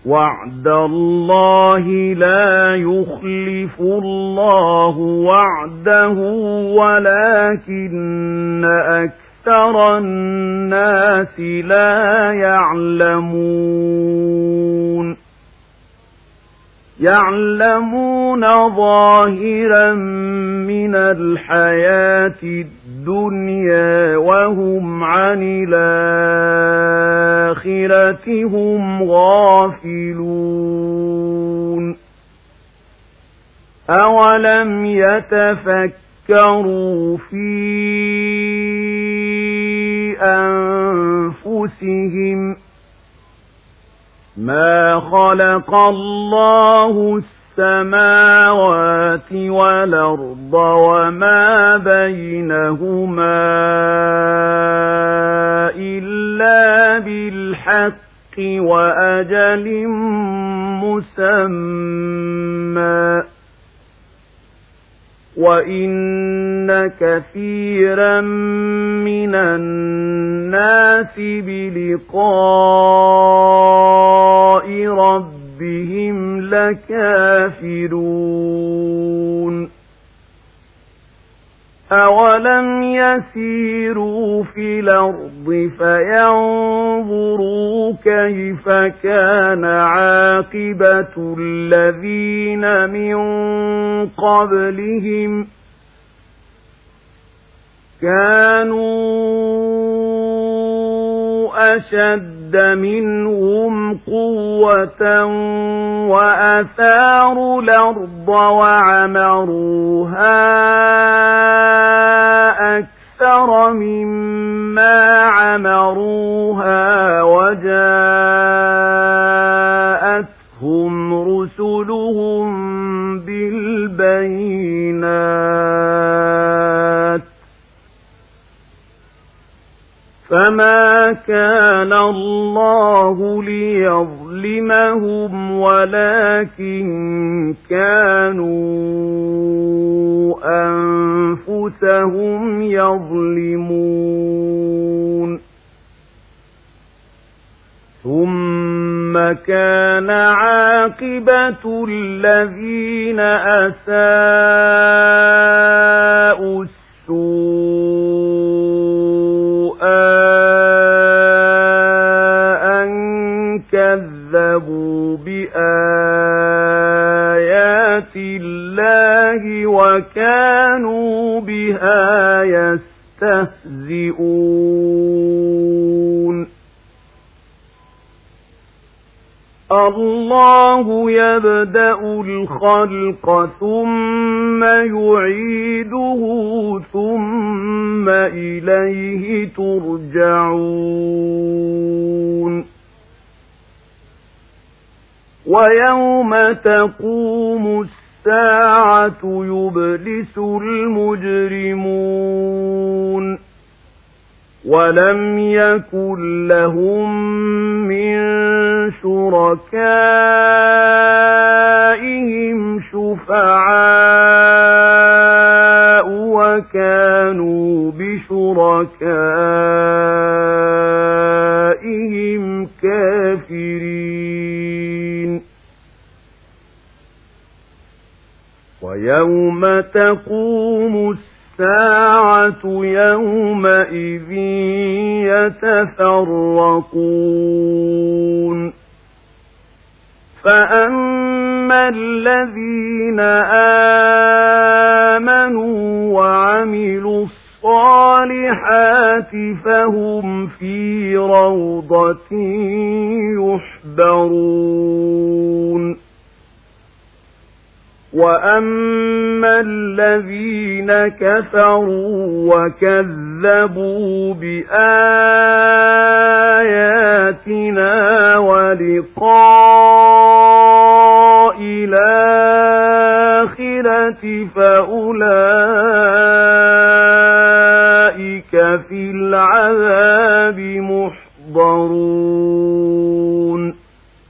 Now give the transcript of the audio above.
وعد الله لا يخلف الله وعده ولكن أكثر الناس لا يعلمون ظاهرا من الحياة الدنيا وهم عن الآخرة هم غافلون أولم يتفكروا في أنفسهم ما خلق الله السماوات والأرض وما بينهما إلا بالحق وأجل مسمى وإن كثيرا من الناس بلقاء ربهم لكافرون أولم يسيروا في الأرض فينظروا كيف كان عاقبة الذين من قبلهم كانوا أشد منهم قوة وأثاروا الأرض وعمروها أكثر مما عمروها وجاءتهم رسلهم بالبينات فما كان الله ليظلمهم ولكن كانوا أنفسهم يظلمون ثم كان عاقبة الذين أساءوا السوء أن كذبوا بآيات الله وكانوا بها يستهزئون الله يبدأ الخلق ثم يعيده ثم إليه ترجعون ويوم تقوم الساعة يبلس المجرمون ولم يكن لهم من شركائهم شفعاء وكانوا بشركائهم كافرين ويوم تقوم الساعة يومئذ يتفرقون فأما الذين آمنوا وعملوا الصالحات فهم في روضة يحبرون وأما الذين كفروا وكذبوا بآياتنا ولقاء الآخرة فأولئك في العذاب محضرون